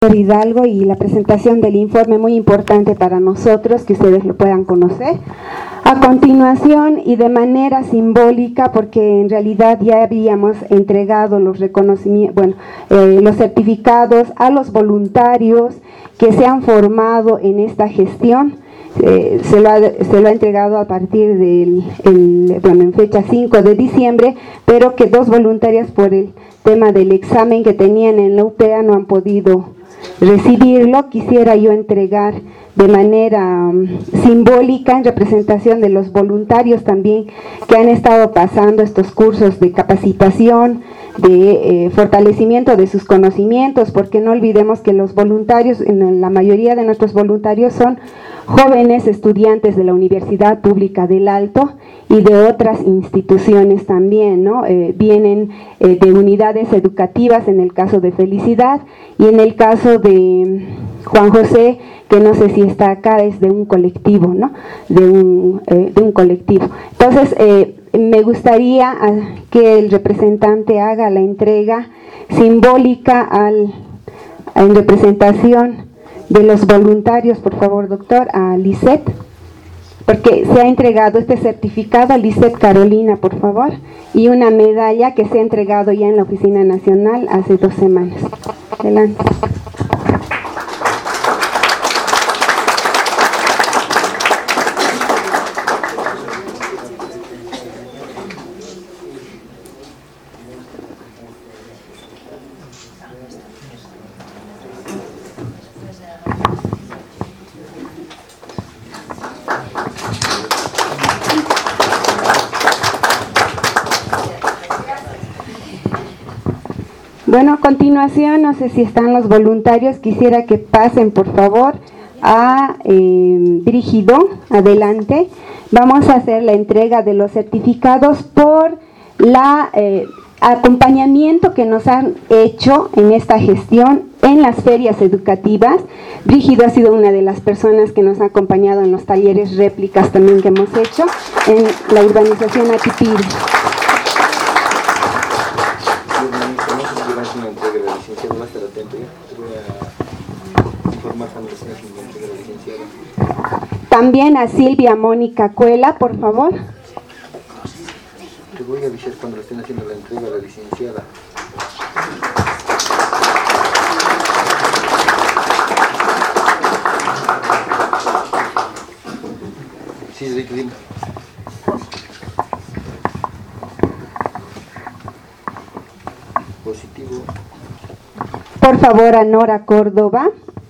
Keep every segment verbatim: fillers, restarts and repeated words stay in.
Hidalgo y la presentación del informe muy importante para nosotros, que ustedes lo puedan conocer. A continuación, y de manera simbólica, porque en realidad ya habíamos entregado los reconocimientos, bueno, eh, los certificados a los voluntarios que se han formado en esta gestión. Eh, se, lo ha, se lo ha entregado a partir del, el, bueno, en fecha cinco de diciembre, pero que dos voluntarias por el tema del examen que tenían en la U P A no han podido recibirlo. Quisiera yo entregar de manera um, simbólica, en representación de los voluntarios también que han estado pasando estos cursos de capacitación, de eh, fortalecimiento de sus conocimientos, porque no olvidemos que los voluntarios, en la mayoría de nuestros voluntarios son jóvenes estudiantes de la Universidad Pública del Alto y de otras instituciones también, ¿no? Eh, vienen eh, de unidades educativas, en el caso de Felicidad, y en el caso de Juan José, que no sé si está acá, es de un colectivo, ¿no? De un, eh, de un colectivo. Entonces, eh, me gustaría que el representante haga la entrega simbólica al, en representación de los voluntarios, por favor, doctor, a Lisette, porque se ha entregado este certificado a Lisette Carolina, por favor, y una medalla que se ha entregado ya en la Oficina Nacional hace dos semanas. Adelante. Bueno, a continuación, no sé si están los voluntarios, quisiera que pasen por favor a eh, Brígido, adelante. Vamos a hacer la entrega de los certificados por la eh, acompañamiento que nos han hecho en esta gestión en las ferias educativas. Brígido ha sido una de las personas que nos ha acompañado en los talleres réplicas también que hemos hecho en la urbanización Atipiri. También a Silvia Mónica Cuela, por favor. Te voy a avisar cuando le estén haciendo la entrega a la licenciada. Sí, Ricky, dime. Positivo. Por favor, a Nora Córdoba.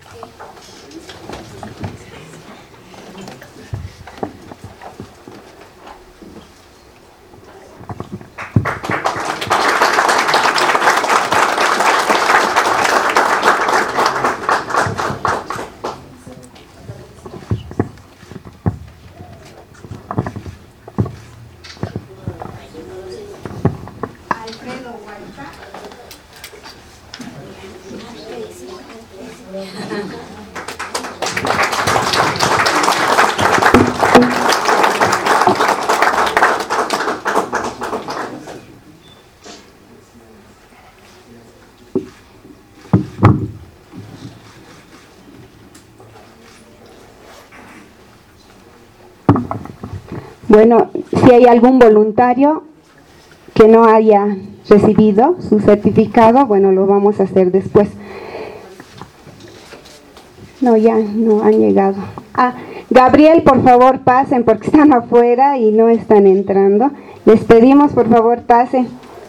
Bueno, si hay algún voluntario que no haya recibido su certificado, bueno, lo vamos a hacer después. No, ya no han llegado. Ah, Gabriel, por favor, pasen porque están afuera y no están entrando. Les pedimos, por favor, pasen.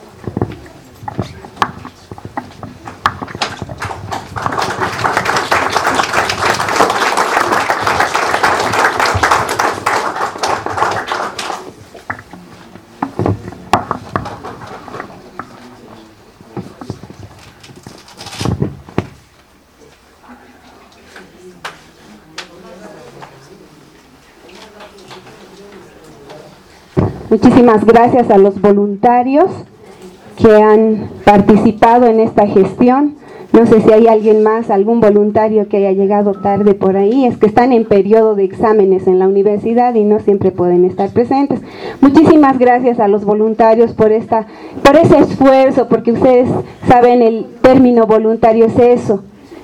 Muchísimas gracias a los voluntarios que han participado en esta gestión. No sé si hay alguien más, algún voluntario que haya llegado tarde por ahí. Es que están en periodo de exámenes en la universidad y no siempre pueden estar presentes. Muchísimas gracias a los voluntarios por, esta, por ese esfuerzo, porque ustedes saben, el término voluntario es eso,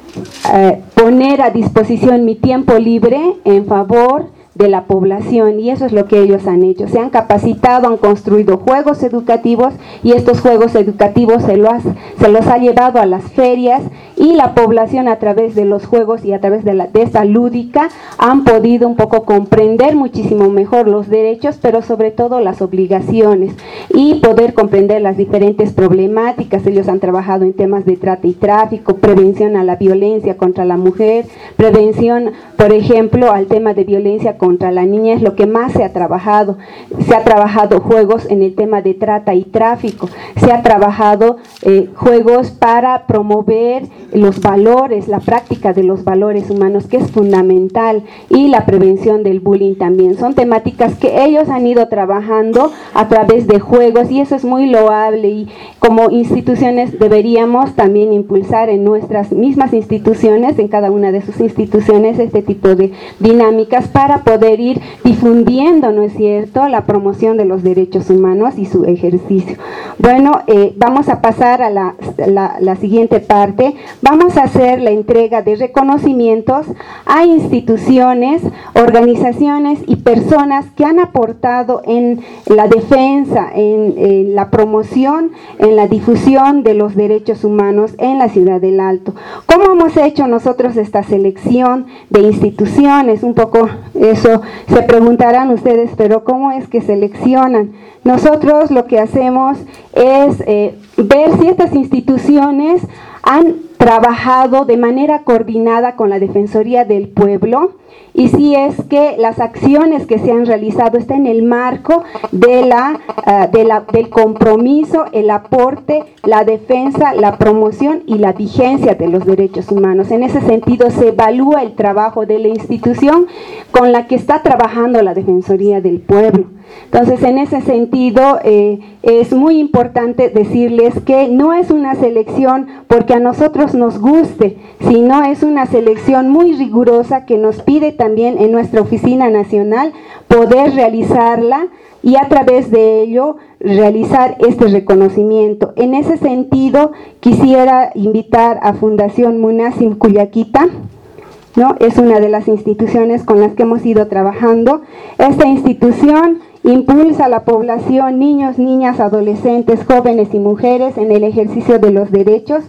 eh, poner a disposición mi tiempo libre en favor de la población, y eso es lo que ellos han hecho. Se han capacitado, han construido juegos educativos, y estos juegos educativos se, lo ha, se los ha llevado a las ferias, y la población a través de los juegos y a través de, la, de esta lúdica han podido un poco comprender muchísimo mejor los derechos, pero sobre todo las obligaciones, y poder comprender las diferentes problemáticas. Ellos han trabajado en temas de trata y tráfico, prevención a la violencia contra la mujer, prevención, por ejemplo, al tema de violencia contra contra la niña, es lo que más se ha trabajado. Se ha trabajado juegos en el tema de trata y tráfico, se ha trabajado eh, juegos para promover los valores, la práctica de los valores humanos, que es fundamental, y la prevención del bullying también. Son temáticas que ellos han ido trabajando a través de juegos, y eso es muy loable, y como instituciones deberíamos también impulsar en nuestras mismas instituciones, en cada una de sus instituciones, este tipo de dinámicas para poder poder ir difundiendo, ¿no es cierto?, la promoción de los derechos humanos y su ejercicio. Bueno, eh, vamos a pasar a la, la, la siguiente parte. Vamos a hacer la entrega de reconocimientos a instituciones, organizaciones y personas que han aportado en la defensa, en, en la promoción, en la difusión de los derechos humanos en la ciudad del Alto. ¿Cómo hemos hecho nosotros esta selección de instituciones? Un poco eso se preguntarán ustedes, pero ¿cómo es que seleccionan? Nosotros lo que hacemos es eh, ver si estas instituciones han trabajado de manera coordinada con la Defensoría del Pueblo, y si es que las acciones que se han realizado están en el marco de la, uh, de la, del compromiso, el aporte, la defensa, la promoción y la vigencia de los derechos humanos. En ese sentido se evalúa el trabajo de la institución con la que está trabajando la Defensoría del Pueblo. Entonces, en ese sentido, eh, es muy importante decirles que no es una selección porque a nosotros nos guste, sino es una selección muy rigurosa que nos pide también en nuestra oficina nacional poder realizarla, y a través de ello realizar este reconocimiento. En ese sentido, quisiera invitar a Fundación Munasim Cuyaquita, ¿no? Es una de las instituciones con las que hemos ido trabajando. Esta institución impulsa a la población, niños, niñas, adolescentes, jóvenes y mujeres en el ejercicio de los derechos,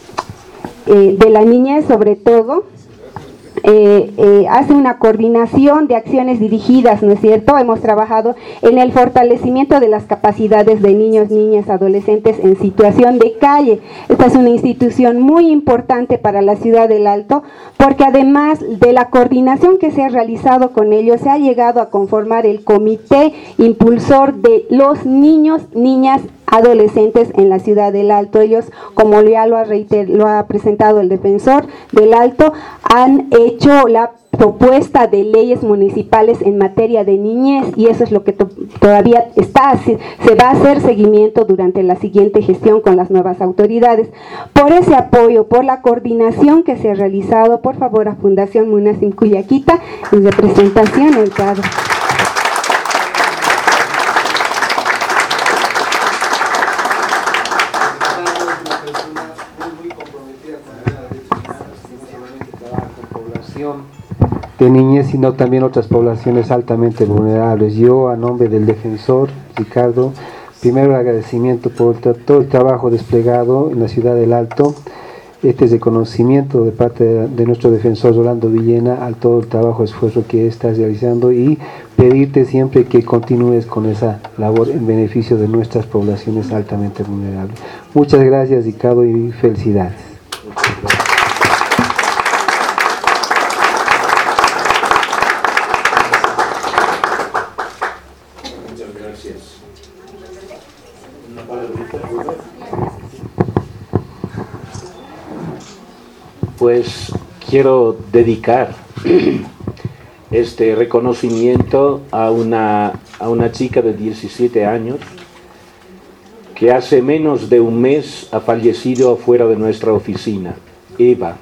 eh, de la niñez sobre todo. Eh, eh, hace una coordinación de acciones dirigidas, ¿no es cierto? Hemos trabajado en el fortalecimiento de las capacidades de niños, niñas, adolescentes en situación de calle. Esta es una institución muy importante para la ciudad del Alto, porque además de la coordinación que se ha realizado con ellos, se ha llegado a conformar el comité impulsor de los niños, niñas, adolescentes en la ciudad del Alto. Ellos, como ya lo ha, reiter, lo ha presentado el defensor del Alto, han hecho la propuesta de leyes municipales en materia de niñez, y eso es lo que to todavía está, se, se va a hacer seguimiento durante la siguiente gestión con las nuevas autoridades. Por ese apoyo, por la coordinación que se ha realizado, por favor a Fundación Munasim Cuyaquita, en representación del cuadro. De niñez, sino también otras poblaciones altamente vulnerables. Yo, a nombre del defensor Ricardo, primero agradecimiento por todo el trabajo desplegado en la ciudad del Alto, este reconocimiento de parte de, de nuestro defensor Rolando Villena al todo el trabajo, esfuerzo que estás realizando, y pedirte siempre que continúes con esa labor en beneficio de nuestras poblaciones altamente vulnerables. Muchas gracias, Ricardo, y felicidades. Pues quiero dedicar este reconocimiento a una, a una chica de diecisiete años que hace menos de un mes ha fallecido afuera de nuestra oficina, Eva.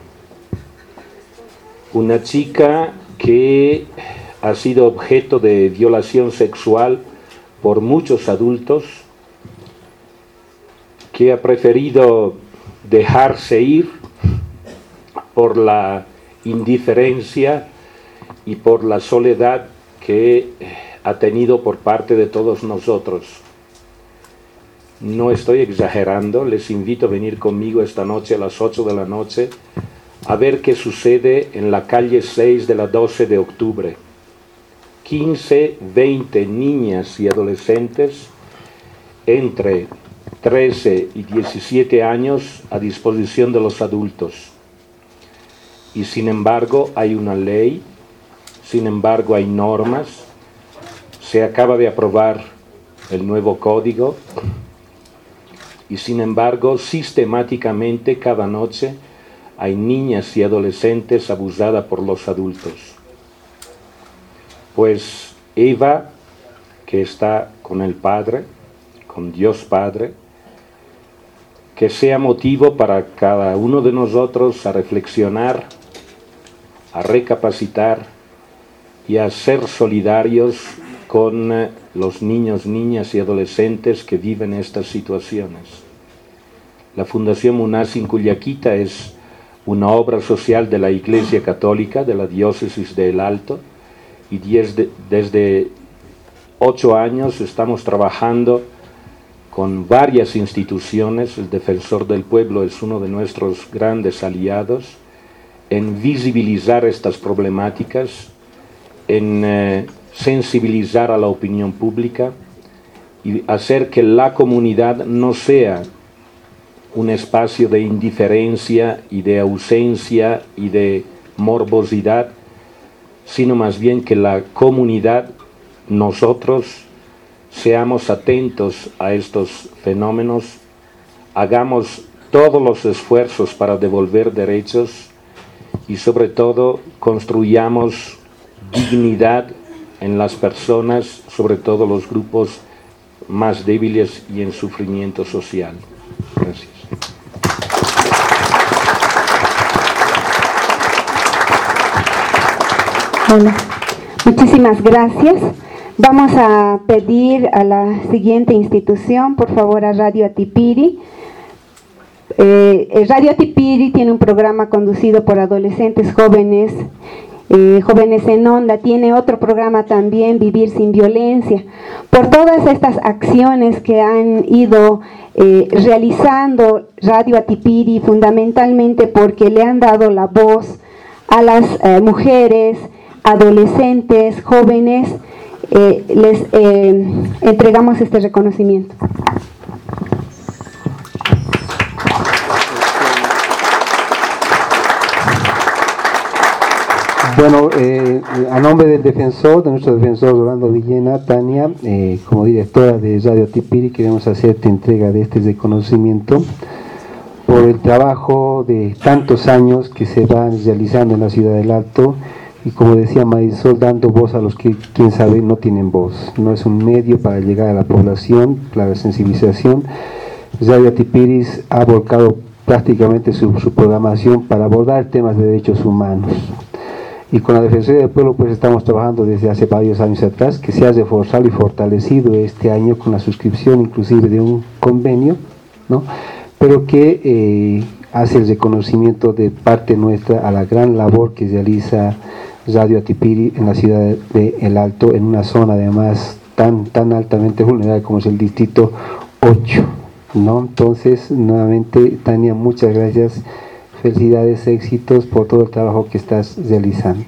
Una chica que ha sido objeto de violación sexual por muchos adultos, que ha preferido dejarse ir por la indiferencia y por la soledad que ha tenido por parte de todos nosotros. No estoy exagerando, les invito a venir conmigo esta noche a las ocho de la noche a ver qué sucede en la calle seis de la doce de octubre. quince, veinte niñas y adolescentes entre trece y diecisiete años a disposición de los adultos. Y sin embargo hay una ley, sin embargo hay normas, se acaba de aprobar el nuevo código y sin embargo sistemáticamente cada noche hay niñas y adolescentes abusadas por los adultos. Pues Eva, que está con el Padre, con Dios Padre, que sea motivo para cada uno de nosotros a reflexionar, a recapacitar y a ser solidarios con los niños, niñas y adolescentes que viven estas situaciones. La Fundación Munasin Cuyaquita es una obra social de la Iglesia Católica de la Diócesis de El Alto y desde, desde ocho años estamos trabajando con varias instituciones. El Defensor del Pueblo es uno de nuestros grandes aliados en visibilizar estas problemáticas, en eh, sensibilizar a la opinión pública y hacer que la comunidad no sea un espacio de indiferencia y de ausencia y de morbosidad, sino más bien que la comunidad, nosotros, seamos atentos a estos fenómenos, hagamos todos los esfuerzos para devolver derechos y sobre todo construyamos dignidad en las personas, sobre todo los grupos más débiles y en sufrimiento social. Gracias. Bueno, muchísimas gracias. Vamos a pedir a la siguiente institución, por favor, a Radio Atipiri. Eh, Radio Atipiri tiene un programa conducido por adolescentes jóvenes, eh, jóvenes en onda, tiene otro programa también, Vivir sin Violencia. Por todas estas acciones que han ido eh, realizando Radio Atipiri, fundamentalmente porque le han dado la voz a las eh, mujeres, adolescentes, jóvenes, eh, les eh, entregamos este reconocimiento. Bueno, eh, a nombre del defensor, de nuestro defensor Rolando Villena, Tania, eh, como directora de Radio Atipiri, queremos hacerte entrega de este reconocimiento por el trabajo de tantos años que se van realizando en la ciudad del Alto y, como decía Marisol, dando voz a los que, quién sabe, no tienen voz. No es un medio para llegar a la población, para la sensibilización. Radio Atipiri ha volcado prácticamente su, su programación para abordar temas de derechos humanos. Y con la Defensoría del Pueblo pues estamos trabajando desde hace varios años atrás, que se ha reforzado y fortalecido este año con la suscripción inclusive de un convenio, ¿no? Pero que eh, hace el reconocimiento de parte nuestra a la gran labor que realiza Radio Atipiri en la ciudad de El Alto, en una zona además tan, tan altamente vulnerable como es el distrito ocho, ¿no? Entonces, nuevamente, Tania, muchas gracias. Felicidades, éxitos por todo el trabajo que estás realizando.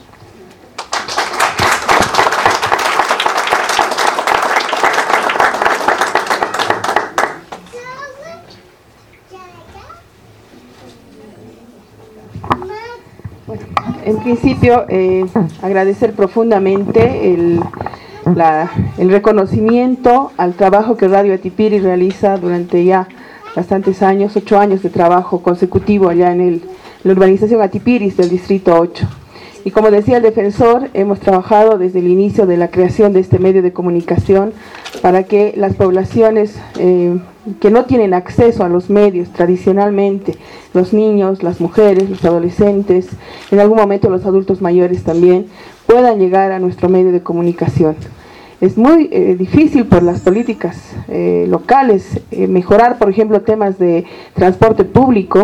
Bueno, en principio, eh, agradecer profundamente el, la, el reconocimiento al trabajo que Radio Atipiri realiza durante ya bastantes años, ocho años de trabajo consecutivo allá en, el, en la urbanización Atipiris del distrito ocho. Y como decía el defensor, hemos trabajado desde el inicio de la creación de este medio de comunicación para que las poblaciones eh, que no tienen acceso a los medios tradicionalmente, los niños, las mujeres, los adolescentes, en algún momento los adultos mayores también, puedan llegar a nuestro medio de comunicación. Es muy eh, difícil por las políticas eh, locales eh, mejorar, por ejemplo, temas de transporte público.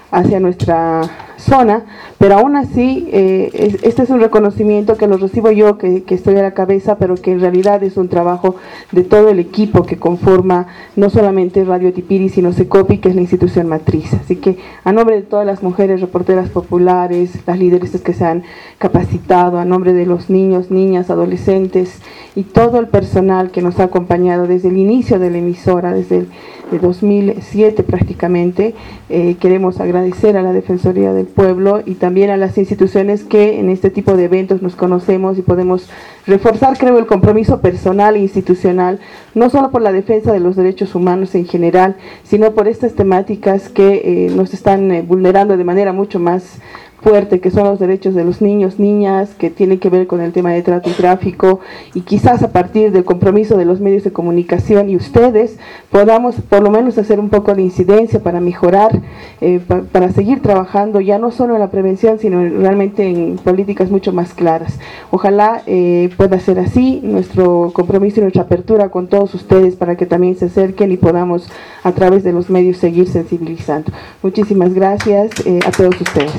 hacia nuestra zona, pero aún así eh, es, este es un reconocimiento que lo recibo yo, que, que estoy a la cabeza, pero que en realidad es un trabajo de todo el equipo que conforma no solamente Radio Tipiri, sino Secopi, que es la institución matriz. Así que a nombre de todas las mujeres reporteras populares, las lideresas que se han capacitado, a nombre de los niños, niñas, adolescentes y todo el personal que nos ha acompañado desde el inicio de la emisora, desde el de dos mil siete prácticamente, eh, queremos agradecer a la Defensoría del Pueblo y también a las instituciones que en este tipo de eventos nos conocemos y podemos reforzar, creo, el compromiso personal e institucional, no solo por la defensa de los derechos humanos en general, sino por estas temáticas que eh, nos están eh, vulnerando de manera mucho más fuerte, que son los derechos de los niños, niñas, que tienen que ver con el tema de trata y tráfico, y quizás a partir del compromiso de los medios de comunicación y ustedes podamos por lo menos hacer un poco de incidencia para mejorar, eh, pa, para seguir trabajando ya no solo en la prevención, sino realmente en políticas mucho más claras. Ojalá eh, pueda ser así, nuestro compromiso y nuestra apertura con todos ustedes para que también se acerquen y podamos a través de los medios seguir sensibilizando. Muchísimas gracias eh, a todos ustedes.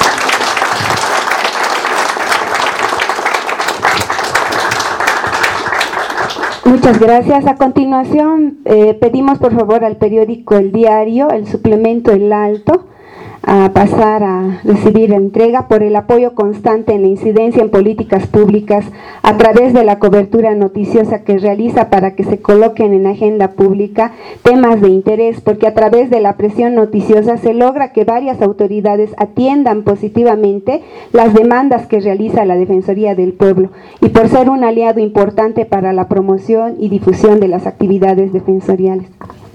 Muchas gracias. A continuación, eh, pedimos por favor al periódico El Diario, el suplemento El Alto, a pasar a recibir la entrega por el apoyo constante en la incidencia en políticas públicas a través de la cobertura noticiosa que realiza para que se coloquen en agenda pública temas de interés, porque a través de la presión noticiosa se logra que varias autoridades atiendan positivamente las demandas que realiza la Defensoría del Pueblo y por ser un aliado importante para la promoción y difusión de las actividades defensoriales.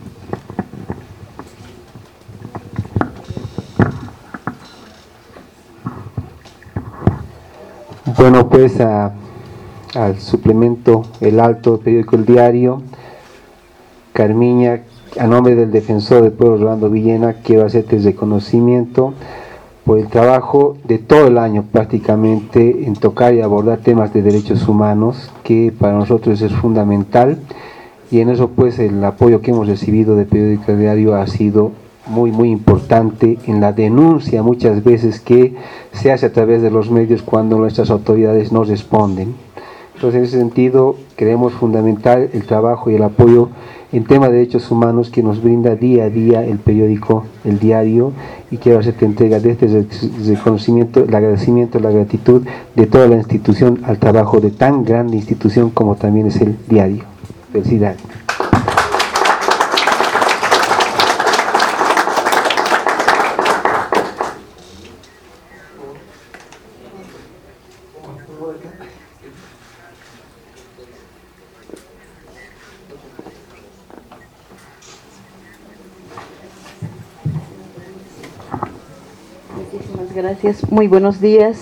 Bueno, pues a, al suplemento El Alto, periódico El Diario, Carmiña, a nombre del Defensor del Pueblo Rolando Villena, quiero hacerte el reconocimiento por el trabajo de todo el año prácticamente en tocar y abordar temas de derechos humanos, que para nosotros es fundamental, y en eso pues el apoyo que hemos recibido del periódico El Diario ha sido muy muy importante en la denuncia muchas veces que se hace a través de los medios cuando nuestras autoridades no responden. Entonces, en ese sentido, creemos fundamental el trabajo y el apoyo en tema de derechos humanos que nos brinda día a día el periódico El Diario, y quiero hacerte entrega de este reconocimiento, el agradecimiento, la gratitud de toda la institución al trabajo de tan grande institución como también es el Diario. Felicidades. Muchísimas gracias. Muy buenos días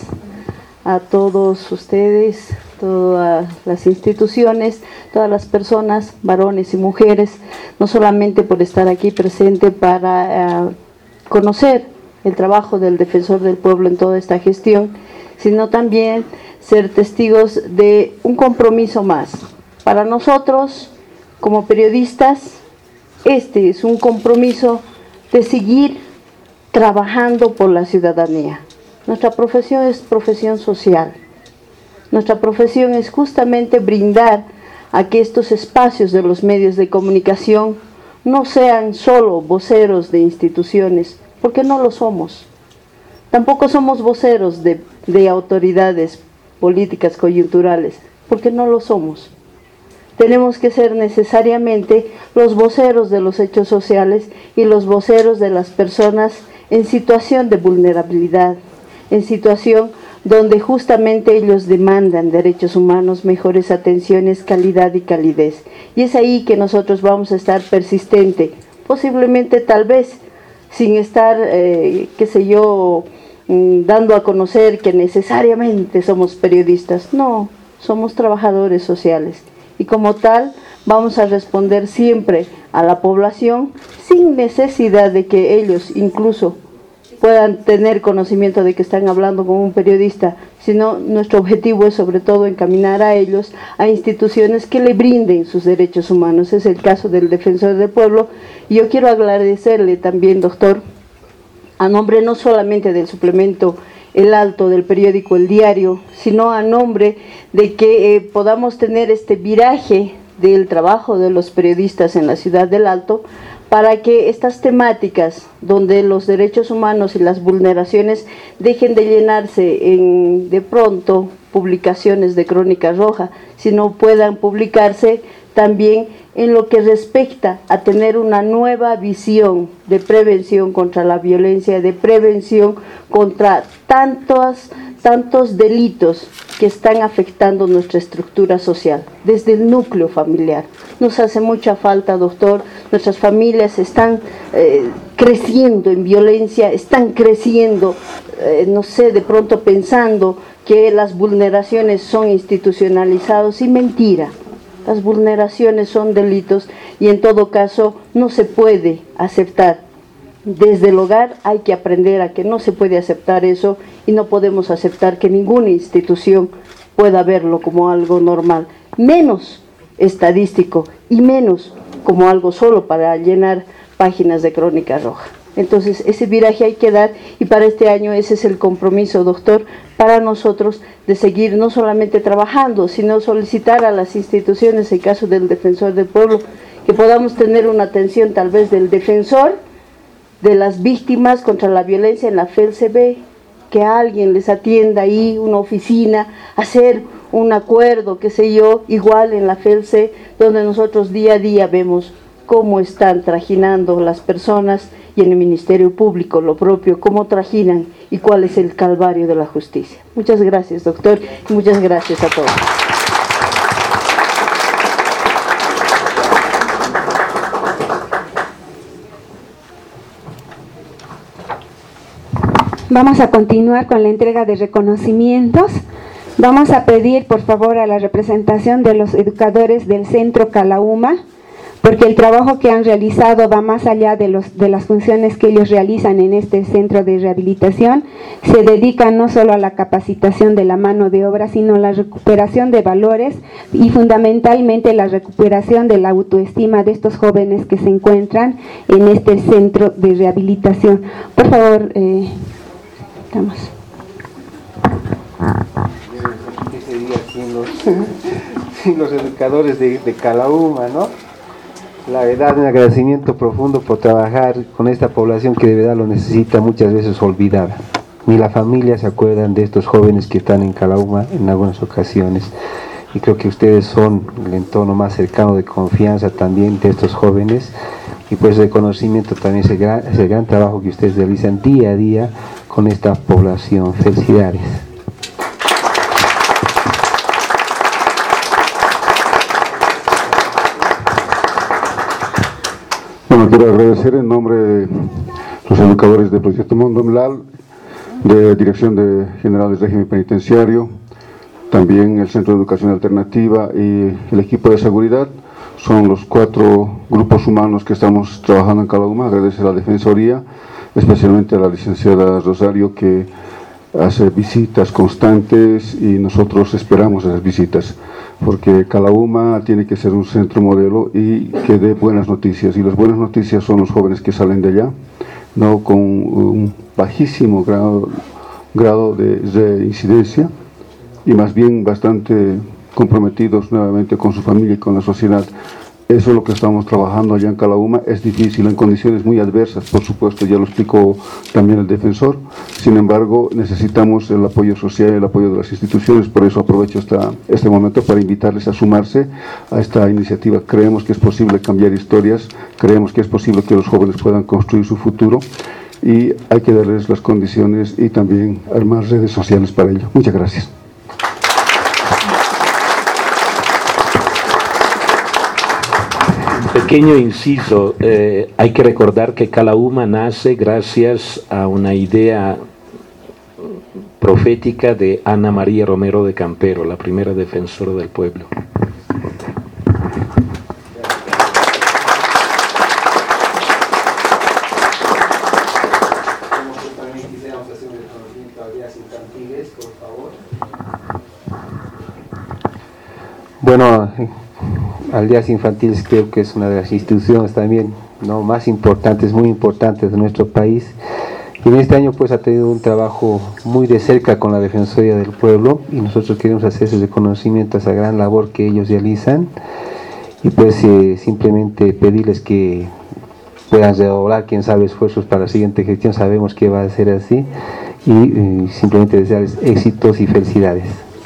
a todos ustedes, todas las instituciones, todas las personas, varones y mujeres, no solamente por estar aquí presente para uh, conocer el trabajo del Defensor del Pueblo en toda esta gestión, sino también ser testigos de un compromiso más. Para nosotros, como periodistas, este es un compromiso de seguir trabajando por la ciudadanía. Nuestra profesión es profesión social. Nuestra profesión es justamente brindar a que estos espacios de los medios de comunicación no sean solo voceros de instituciones, porque no lo somos. Tampoco somos voceros de, de autoridades políticas coyunturales, porque no lo somos. Tenemos que ser necesariamente los voceros de los hechos sociales y los voceros de las personas en situación de vulnerabilidad, en situación donde justamente ellos demandan derechos humanos, mejores atenciones, calidad y calidez. Y es ahí que nosotros vamos a estar persistente, posiblemente tal vez sin estar, eh, qué sé yo, dando a conocer que necesariamente somos periodistas. No, somos trabajadores sociales. Y como tal, vamos a responder siempre a la población sin necesidad de que ellos incluso puedan tener conocimiento de que están hablando con un periodista, sino nuestro objetivo es sobre todo encaminar a ellos a instituciones que le brinden sus derechos humanos. Es el caso del Defensor del Pueblo. Y yo quiero agradecerle también, doctor, a nombre no solamente del suplemento El Alto, del periódico El Diario, sino a nombre de que eh, podamos tener este viraje del trabajo de los periodistas en la ciudad del Alto, para que estas temáticas donde los derechos humanos y las vulneraciones dejen de llenarse en de pronto publicaciones de Crónica Roja, sino puedan publicarse también en lo que respecta a tener una nueva visión de prevención contra la violencia, de prevención contra tantos, tantos delitos que están afectando nuestra estructura social, desde el núcleo familiar. Nos hace mucha falta, doctor, nuestras familias están eh, creciendo en violencia, están creciendo, eh, no sé, de pronto pensando que las vulneraciones son institucionalizadas, y mentira. Las vulneraciones son delitos y en todo caso no se puede aceptar. Desde el hogar hay que aprender a que no se puede aceptar eso, y no podemos aceptar que ninguna institución pueda verlo como algo normal, menos estadístico y menos como algo solo para llenar páginas de Crónica Roja. Entonces ese viraje hay que dar, y para este año ese es el compromiso, doctor, para nosotros, de seguir no solamente trabajando, sino solicitar a las instituciones, en caso del Defensor del Pueblo, que podamos tener una atención tal vez del defensor de las víctimas contra la violencia en la F E L C B, que alguien les atienda ahí, una oficina, hacer un acuerdo, qué sé yo, igual en la F E L C, donde nosotros día a día vemos cómo están trajinando las personas, y en el Ministerio Público lo propio, cómo trajinan y cuál es el calvario de la justicia. Muchas gracias, doctor, y muchas gracias a todos. Vamos a continuar con la entrega de reconocimientos. Vamos a pedir, por favor, a la representación de los educadores del Centro Calauma, porque el trabajo que han realizado va más allá de, los, de las funciones que ellos realizan en este centro de rehabilitación. Se dedican no solo a la capacitación de la mano de obra, sino a la recuperación de valores y fundamentalmente la recuperación de la autoestima de estos jóvenes que se encuentran en este centro de rehabilitación. Por favor, eh, estamos. Sin los, sin los educadores de, de Calauma, ¿no? La verdad, un agradecimiento profundo por trabajar con esta población que de verdad lo necesita, muchas veces olvidada. Ni la familia se acuerdan de estos jóvenes que están en Calauma en algunas ocasiones. Y creo que ustedes son el entorno más cercano de confianza también de estos jóvenes. Y pues reconocimiento también ese gran, ese gran trabajo que ustedes realizan día a día con esta población. Felicidades. Bueno, quiero agradecer en nombre de los educadores del Proyecto Mundo Mlal, de Dirección de General del Régimen Penitenciario, también el Centro de Educación Alternativa y el equipo de seguridad. Son los cuatro grupos humanos que estamos trabajando en Calauma. Agradecer a la Defensoría, especialmente a la licenciada Rosario, que hace visitas constantes y nosotros esperamos esas visitas, porque Calauma tiene que ser un centro modelo y que dé buenas noticias, y las buenas noticias son los jóvenes que salen de allá, no con un bajísimo grado, grado de, de incidencia, y más bien bastante comprometidos nuevamente con su familia y con la sociedad. Eso es lo que estamos trabajando allá en Calauma. Es difícil, en condiciones muy adversas, por supuesto, ya lo explicó también el defensor. Sin embargo, necesitamos el apoyo social y el apoyo de las instituciones. Por eso aprovecho esta, este momento para invitarles a sumarse a esta iniciativa. Creemos que es posible cambiar historias, creemos que es posible que los jóvenes puedan construir su futuro, y hay que darles las condiciones y también armar redes sociales para ello. Muchas gracias. Pequeño inciso, eh, hay que recordar que Calauma nace gracias a una idea profética de Ana María Romero de Campero, la primera defensora del pueblo. Bueno, Aldeas Infantiles creo que es una de las instituciones también no más importantes, muy importantes de nuestro país, Y en este año pues ha tenido un trabajo muy de cerca con la Defensoría del Pueblo y nosotros queremos hacer ese reconocimiento a esa gran labor que ellos realizan y pues eh, simplemente pedirles que puedan redoblar, quién sabe, esfuerzos para la siguiente gestión. Sabemos que va a ser así y eh, simplemente desearles éxitos y felicidades.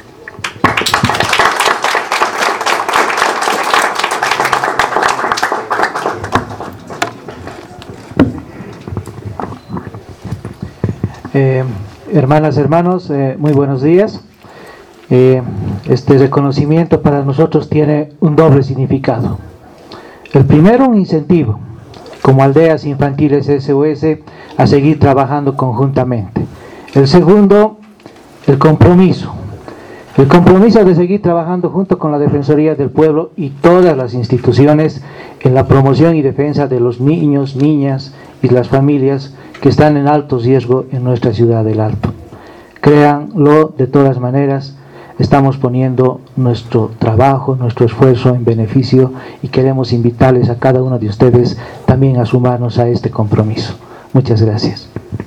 Eh, hermanas, hermanos, eh, muy buenos días. Eh, este reconocimiento para nosotros tiene un doble significado. El primero, un incentivo, como Aldeas Infantiles S O S, a seguir trabajando conjuntamente. El segundo, el compromiso. El compromiso de seguir trabajando junto con la Defensoría del Pueblo y todas las instituciones en la promoción y defensa de los niños, niñas y las familias que están en alto riesgo en nuestra ciudad del Alto. Créanlo, de todas maneras, estamos poniendo nuestro trabajo, nuestro esfuerzo en beneficio y queremos invitarles a cada uno de ustedes también a sumarnos a este compromiso. Muchas gracias.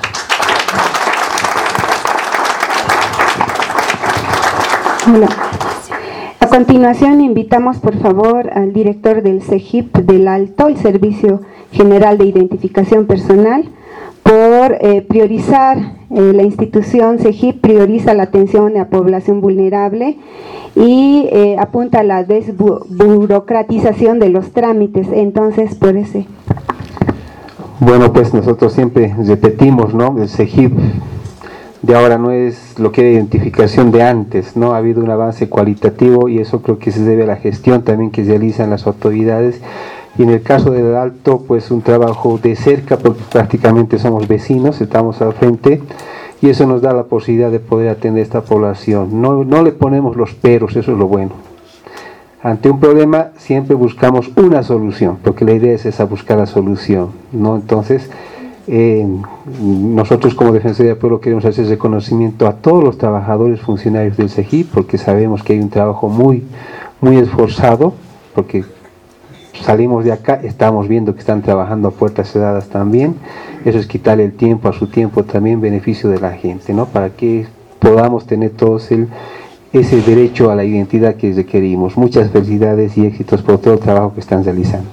Hola. A continuación invitamos por favor al director del CEGIP del Alto, el Servicio General de Identificación Personal, por eh, priorizar, eh, la institución CEGIP prioriza la atención a población vulnerable y eh, apunta a la desburocratización de los trámites. Entonces, por ese. Bueno, pues nosotros siempre repetimos, ¿no? El CEGIP de ahora no es lo que era identificación de antes, ¿no? Ha habido un avance cualitativo y eso creo que se debe a la gestión también que realizan las autoridades. Y en el caso del Alto, pues un trabajo de cerca, porque prácticamente somos vecinos, estamos al frente, y eso nos da la posibilidad de poder atender a esta población. No, no le ponemos los peros, eso es lo bueno. Ante un problema siempre buscamos una solución, porque la idea es esa, buscar la solución, ¿no? Entonces, eh, nosotros como Defensoría del Pueblo queremos hacer reconocimiento a todos los trabajadores funcionarios del CEGIP, porque sabemos que hay un trabajo muy, muy esforzado, porque salimos de acá, estamos viendo que están trabajando a puertas cerradas también. Eso es quitarle el tiempo a su tiempo también, beneficio de la gente, ¿no? Para que podamos tener todos el, ese derecho a la identidad que requerimos. Muchas felicidades y éxitos por todo el trabajo que están realizando.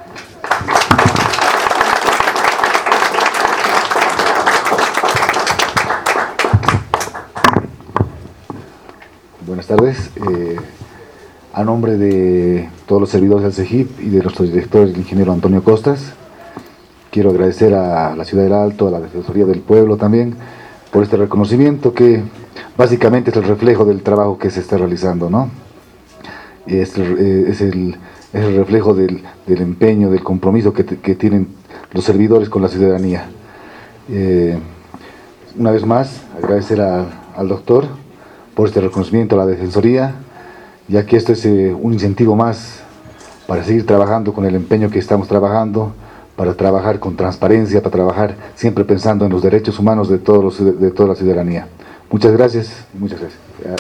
Buenas tardes. Eh... A nombre de todos los servidores del CEGIP y de nuestro director, el ingeniero Antonio Costas, quiero agradecer a la Ciudad del Alto, a la Defensoría del Pueblo también, por este reconocimiento que básicamente es el reflejo del trabajo que se está realizando, ¿no? Es, eh, es, el, es el reflejo del, del empeño, del compromiso que, que tienen los servidores con la ciudadanía. Eh, una vez más, agradecer a, al doctor por este reconocimiento a la Defensoría, ya que esto es eh, un incentivo más para seguir trabajando con el empeño que estamos trabajando, para trabajar con transparencia, para trabajar siempre pensando en los derechos humanos de, todos los, de, de toda la ciudadanía. Muchas gracias, muchas gracias.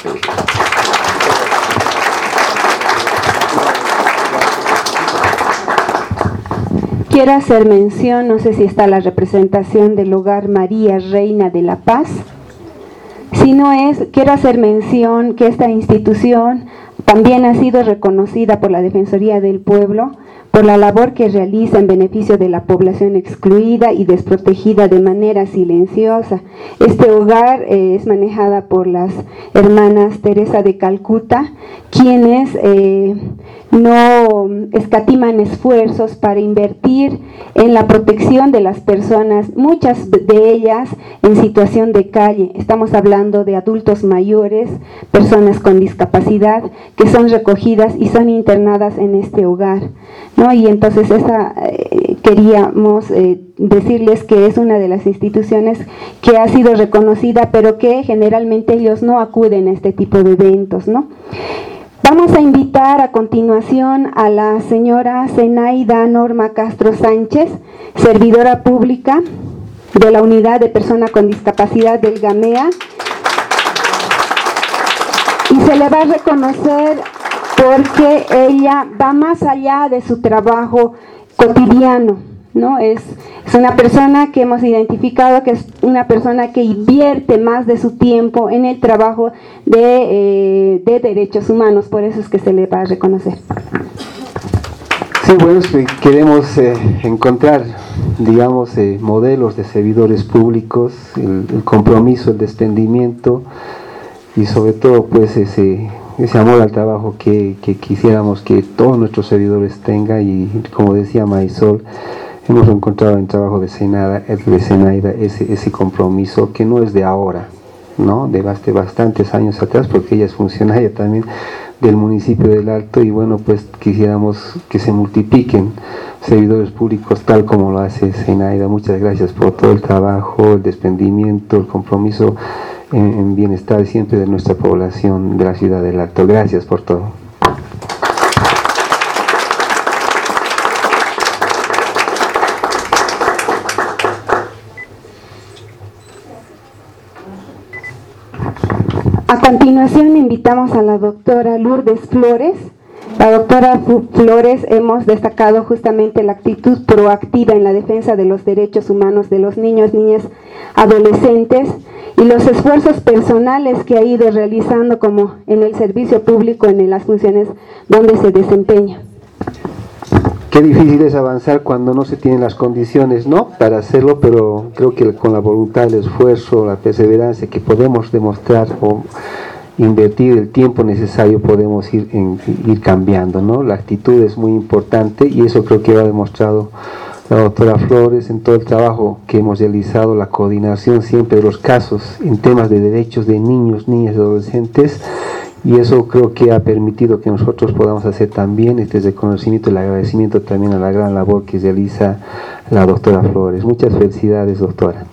Quiero hacer mención, no sé si está la representación del Hogar María Reina de la Paz. Si no es, quiero hacer mención que esta institución también ha sido reconocida por la Defensoría del Pueblo por la labor que realiza en beneficio de la población excluida y desprotegida de manera silenciosa. Este hogar eh, es manejada por las hermanas Teresa de Calcuta, quienes eh, no escatiman esfuerzos para invertir en la protección de las personas, muchas de ellas en situación de calle. Estamos hablando de adultos mayores, personas con discapacidad, que son recogidas y son internadas en este hogar, ¿no? Y entonces esa eh, queríamos eh, decirles que es una de las instituciones que ha sido reconocida, pero que generalmente ellos no acuden a este tipo de eventos, ¿no? Vamos a invitar a continuación a la señora Zenaida Norma Castro Sánchez, servidora pública de la Unidad de Persona con Discapacidad del GAMEA, y se le va a reconocer porque ella va más allá de su trabajo cotidiano, ¿no? Es Es una persona que hemos identificado que es una persona que invierte más de su tiempo en el trabajo de, eh, de derechos humanos, por eso es que se le va a reconocer. Sí, bueno, es que queremos eh, encontrar, digamos, eh, modelos de servidores públicos, el, el compromiso, el desprendimiento y sobre todo pues ese, ese amor al trabajo que, que quisiéramos que todos nuestros servidores tengan. Y como decía Marisol, hemos encontrado en el trabajo de Zenaida, de Zenaida ese, ese compromiso que no es de ahora, ¿no? De bastantes años atrás, porque ella es funcionaria también del municipio del Alto, y bueno, pues quisiéramos que se multipliquen servidores públicos tal como lo hace Zenaida. Muchas gracias por todo el trabajo, el desprendimiento, el compromiso en, en bienestar siempre de nuestra población de la ciudad del Alto. Gracias por todo. A continuación invitamos a la doctora Lourdes Flores. La doctora Flores hemos destacado justamente la actitud proactiva en la defensa de los derechos humanos de los niños, niñas, adolescentes y los esfuerzos personales que ha ido realizando como en el servicio público, en las funciones donde se desempeña. Qué difícil es avanzar cuando no se tienen las condiciones, ¿no?, para hacerlo, pero creo que con la voluntad, el esfuerzo, la perseverancia que podemos demostrar o invertir el tiempo necesario, podemos ir, en, ir cambiando, ¿no? La actitud es muy importante y eso creo que lo ha demostrado la doctora Flores en todo el trabajo que hemos realizado, la coordinación siempre de los casos en temas de derechos de niños, niñas y adolescentes. Y eso creo que ha permitido que nosotros podamos hacer también este reconocimiento y el agradecimiento también a la gran labor que realiza la doctora Flores. Muchas felicidades, doctora.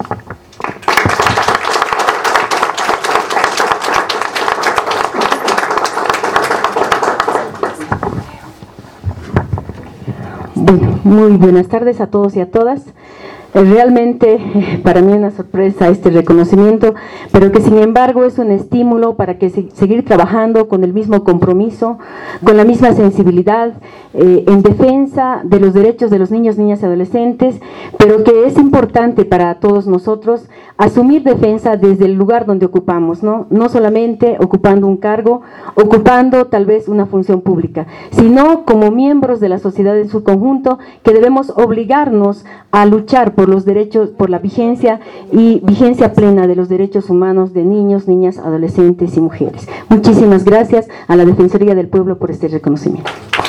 Bueno, muy buenas tardes a todos y a todas. Realmente para mí es una sorpresa este reconocimiento, pero que sin embargo es un estímulo para que se, seguir trabajando con el mismo compromiso, con la misma sensibilidad eh, en defensa de los derechos de los niños, niñas y adolescentes, pero que es importante para todos nosotros asumir defensa desde el lugar donde ocupamos, ¿no? No solamente ocupando un cargo, ocupando tal vez una función pública, sino como miembros de la sociedad en su conjunto, que debemos obligarnos a luchar por los derechos, por la vigencia y vigencia plena de los derechos humanos de niños, niñas, adolescentes y mujeres. Muchísimas gracias a la Defensoría del Pueblo por este reconocimiento.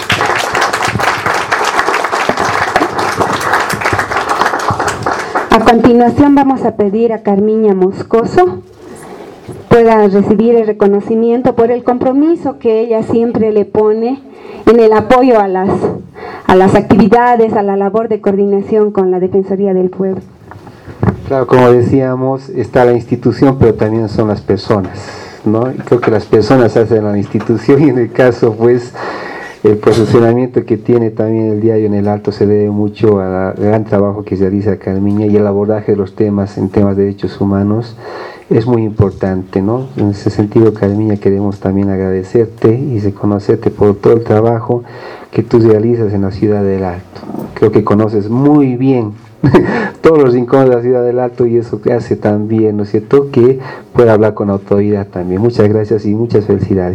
A continuación vamos a pedir a Carmiña Moscoso pueda recibir el reconocimiento por el compromiso que ella siempre le pone en el apoyo a las, a las actividades, a la labor de coordinación con la Defensoría del Pueblo. Claro, como decíamos, está la institución, pero también son las personas, ¿no? Y creo que las personas hacen la institución, y en el caso, pues, el posicionamiento que tiene también el diario en el Alto se debe mucho al gran trabajo que realiza Carmiña, y el abordaje de los temas en temas de derechos humanos es muy importante, ¿no? En ese sentido, Carmiña, queremos también agradecerte y reconocerte por todo el trabajo que tú realizas en la ciudad del Alto. Creo que conoces muy bien todos los rincones de la ciudad del Alto, y eso hace también, ¿no es cierto?, que pueda hablar con autoridad también. Muchas gracias y muchas felicidades.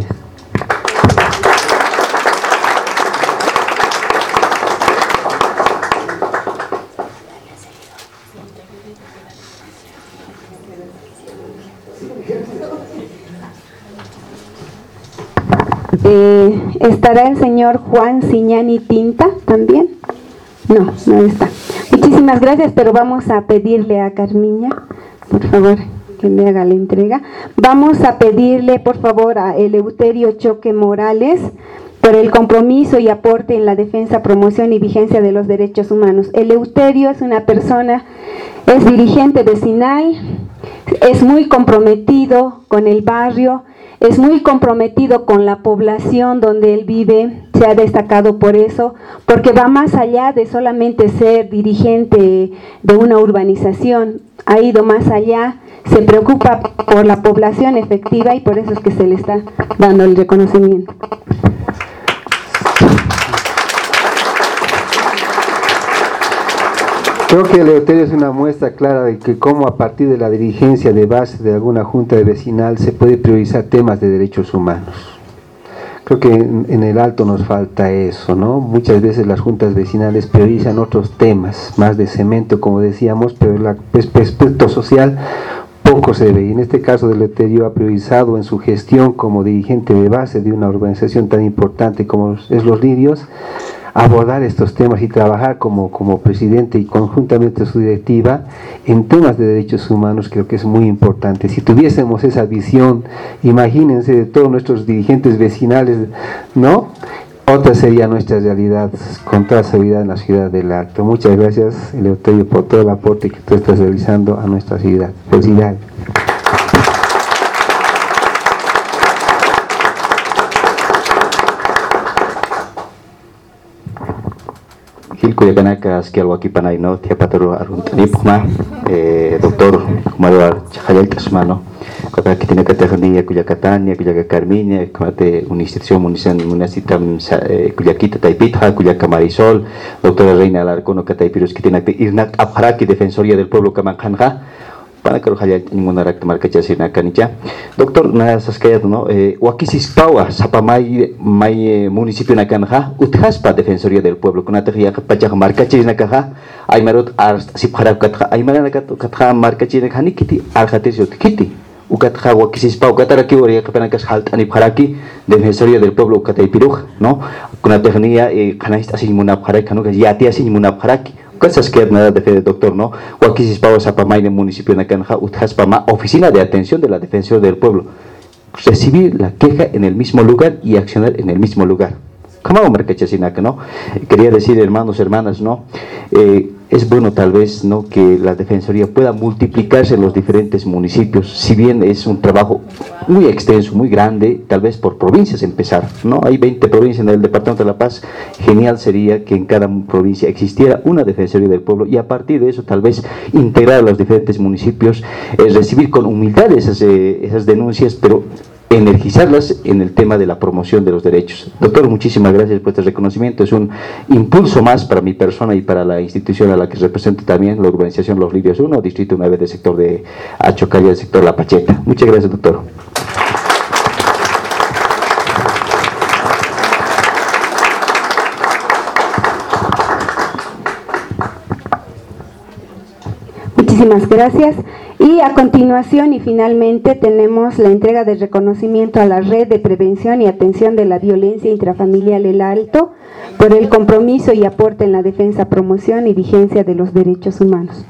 Eh, ¿Estará el señor Juan Siñani Tinta también? No, no está. Muchísimas gracias, pero vamos a pedirle a Carmiña, por favor, que le haga la entrega. Vamos a pedirle, por favor, a Eleuterio Choque Morales por el compromiso y aporte en la defensa, promoción y vigencia de los derechos humanos. Eleuterio es una persona, es dirigente vecinal, es muy comprometido con el barrio, es muy comprometido con la población donde él vive, se ha destacado por eso, porque va más allá de solamente ser dirigente de una urbanización, ha ido más allá, se preocupa por la población efectiva, y por eso es que se le está dando el reconocimiento. Creo que Eleuterio es una muestra clara de que cómo a partir de la dirigencia de base de alguna junta de vecinal se puede priorizar temas de derechos humanos. Creo que en, en el Alto nos falta eso, ¿no? Muchas veces las juntas vecinales priorizan otros temas, más de cemento, como decíamos, pero el aspecto social poco se ve. Y en este caso, Eleuterio ha priorizado en su gestión como dirigente de base de una organización tan importante como es Los Lirios, abordar estos temas y trabajar como, como presidente y conjuntamente su directiva en temas de derechos humanos. Creo que es muy importante. Si tuviésemos esa visión, imagínense, de todos nuestros dirigentes vecinales, ¿no? Otra sería nuestra realidad, con toda seguridad, en la ciudad del Alto. Muchas gracias, Eleuterio, por todo el aporte que tú estás realizando a nuestra ciudad. Felicidades. Hilkuya kanaka skialwaki panay no tiapatoro aruntanipma doctor Mario Chajayal Tasmano kata kitina kata khandi kuya katania kuya Carmiña kamate una institución municipal municitam kuya kita taipitha kuya Camarisol doctora Reina Alarcón kata ipirus kitina irnak apharaki defensoría del pueblo kamankhanja para que haya ninguna recta marca chasina canicha doctor nada saskayat no wakisis pawa sapamay may municipio na kanja uthaspa defensoría del pueblo kuna tahiya pachak marca chasina kaja ay marot ar sipharab katha ay marana katha marca chasina khani kiti arhatis yot kiti ukatha wakisis pawa katara ki ori kapana kas halt ani pharaki defensoría del pueblo katay piruj no kuna tahiya khanais asin munap pharak khanu yati asin munap pharaki cosas que nada de doctor no Huaquisis Pau Zapamay en el municipio de Nakanja Uthaspama oficina de atención de la defensa del pueblo, recibir la queja en el mismo lugar y accionar en el mismo lugar. ¿Cómo no? Quería decir, hermanos, hermanas, no eh, es bueno tal vez no que la defensoría pueda multiplicarse en los diferentes municipios, si bien es un trabajo muy extenso, muy grande, tal vez por provincias empezar, no hay veinte provincias en el departamento de La Paz. Genial sería que en cada provincia existiera una defensoría del pueblo y a partir de eso tal vez integrar a los diferentes municipios, eh, recibir con humildad esas, eh, esas denuncias, pero energizarlas en el tema de la promoción de los derechos. Doctor, muchísimas gracias por este reconocimiento, es un impulso más para mi persona y para la institución a la que represento también, la urbanización Los Lirios uno, distrito nueve del sector de Achocalla, del sector La Pacheta. Muchas gracias, doctor. Muchísimas gracias. Y a continuación y finalmente tenemos la entrega de reconocimiento a la Red de Prevención y Atención de la Violencia Intrafamiliar El Alto por el compromiso y aporte en la defensa, promoción y vigencia de los derechos humanos.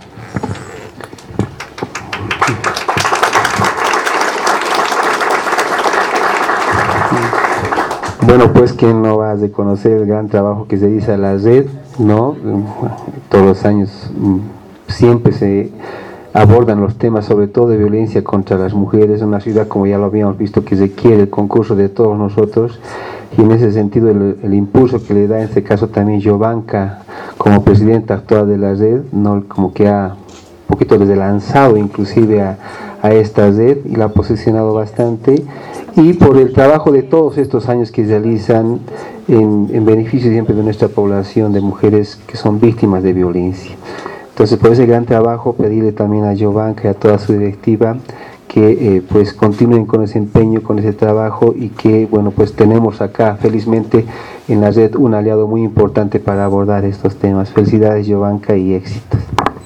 Bueno, pues quién no va a reconocer el gran trabajo que se dice a la red, ¿no? Todos los años siempre se abordan los temas, sobre todo de violencia contra las mujeres, una ciudad, como ya lo habíamos visto, que requiere el concurso de todos nosotros, y en ese sentido el, el impulso que le da en este caso también Jovanka como presidenta actual de la red, no como que ha un poquito desde lanzado inclusive a, a esta red y la ha posicionado bastante, y por el trabajo de todos estos años que realizan en, en beneficio siempre de nuestra población de mujeres que son víctimas de violencia. Entonces, por ese gran trabajo, pedirle también a Jovanka y a toda su directiva que eh, pues continúen con ese empeño, con ese trabajo, y que, bueno, pues tenemos acá, felizmente, en la red un aliado muy importante para abordar estos temas. Felicidades, Jovanka, y éxitos.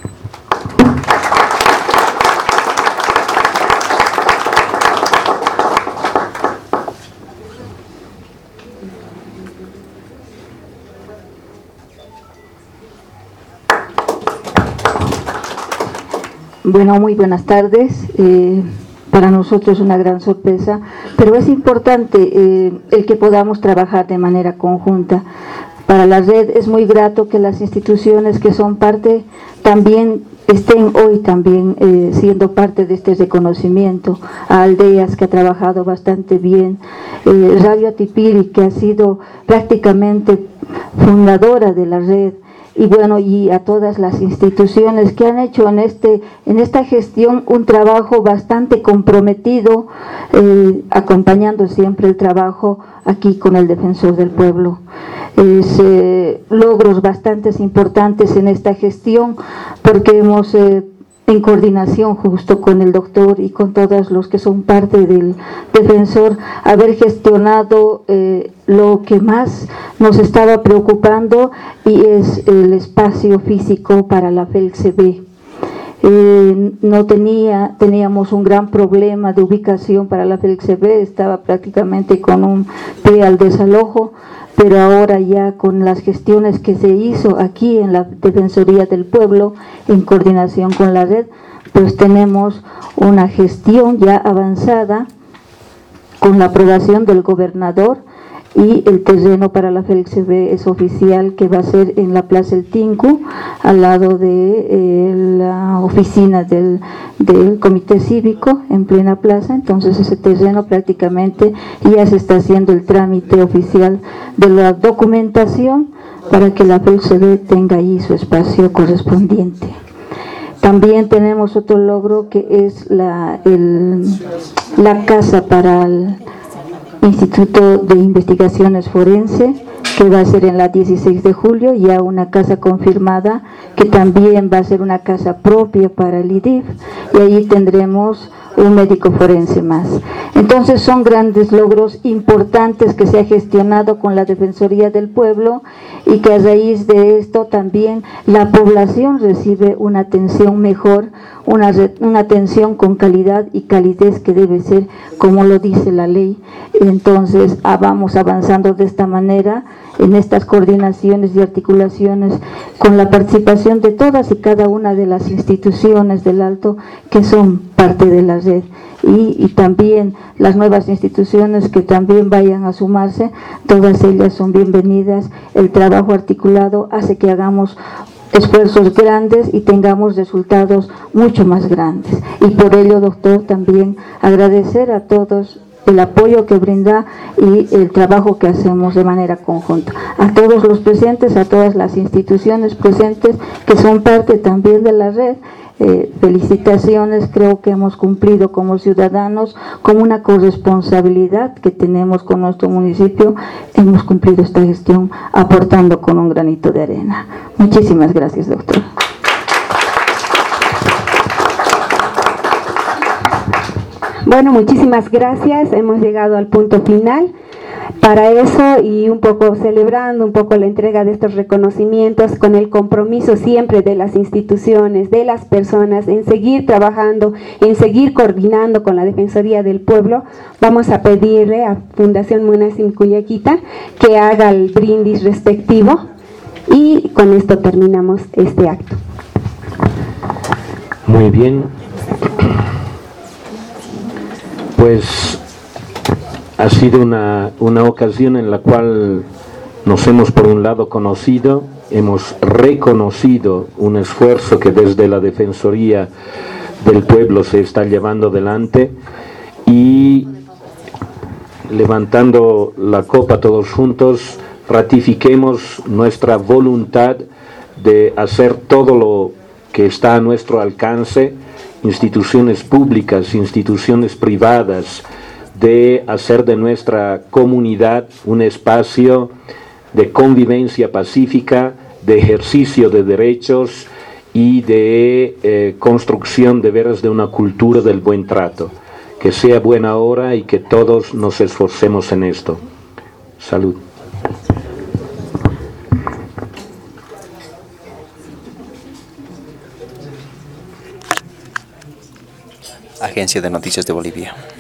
Bueno, muy buenas tardes. Eh, para nosotros es una gran sorpresa, pero es importante eh, el que podamos trabajar de manera conjunta. Para la red es muy grato que las instituciones que son parte también estén hoy también eh, siendo parte de este reconocimiento. A Aldeas, que ha trabajado bastante bien, eh, Radio Atipiri, que ha sido prácticamente fundadora de la red, y bueno, y a todas las instituciones que han hecho en este en esta gestión un trabajo bastante comprometido, eh, acompañando siempre el trabajo aquí con el Defensor del Pueblo. Es, eh, logros bastante importantes en esta gestión, porque hemos eh, en coordinación justo con el doctor y con todos los que son parte del Defensor, haber gestionado eh, lo que más nos estaba preocupando, y es el espacio físico para la F E L C B. Eh, no tenía, teníamos un gran problema de ubicación para la F E L C B, estaba prácticamente con un pie al desalojo, pero ahora ya con las gestiones que se hizo aquí en la Defensoría del Pueblo, en coordinación con la red, pues tenemos una gestión ya avanzada con la aprobación del gobernador, y el terreno para la F E L C B es oficial, que va a ser en la Plaza El Tinku, al lado de eh, la oficina del, del Comité Cívico, en plena plaza. Entonces ese terreno prácticamente ya se está haciendo el trámite oficial de la documentación para que la F E L C B tenga ahí su espacio correspondiente. También tenemos otro logro, que es la, el, la casa para el Instituto de Investigaciones Forense, que va a ser en la dieciséis de julio, ya una casa confirmada, que también va a ser una casa propia para el I D I F, y ahí tendremos un médico forense más. Entonces son grandes logros importantes que se ha gestionado con la Defensoría del Pueblo, y que a raíz de esto también la población recibe una atención mejor, una, una atención con calidad y calidez, que debe ser como lo dice la ley. Entonces ah, vamos avanzando de esta manera en estas coordinaciones y articulaciones, con la participación de todas y cada una de las instituciones del Alto que son parte de la red, y, y también las nuevas instituciones que también vayan a sumarse, todas ellas son bienvenidas. El trabajo articulado hace que hagamos esfuerzos grandes y tengamos resultados mucho más grandes, y por ello, doctor, también agradecer a todos el apoyo que brinda y el trabajo que hacemos de manera conjunta. A todos los presentes, a todas las instituciones presentes que son parte también de la red, eh, felicitaciones. Creo que hemos cumplido como ciudadanos con una corresponsabilidad que tenemos con nuestro municipio. Hemos cumplido esta gestión aportando con un granito de arena. Muchísimas gracias, doctor. Bueno, muchísimas gracias. Hemos llegado al punto final. Para eso, y un poco celebrando un poco la entrega de estos reconocimientos, con el compromiso siempre de las instituciones, de las personas, en seguir trabajando, en seguir coordinando con la Defensoría del Pueblo, vamos a pedirle a Fundación Munasim Cuyaquita que haga el brindis respectivo, y con esto terminamos este acto. Muy bien. Pues ha sido una, una ocasión en la cual nos hemos por un lado conocido, hemos reconocido un esfuerzo que desde la Defensoría del Pueblo se está llevando adelante, y levantando la copa todos juntos, ratifiquemos nuestra voluntad de hacer todo lo que está a nuestro alcance, instituciones públicas, instituciones privadas, de hacer de nuestra comunidad un espacio de convivencia pacífica, de ejercicio de derechos y de eh, construcción de veras de una cultura del buen trato. Que sea buena hora y que todos nos esforcemos en esto. Salud. Agencia de Noticias de Bolivia.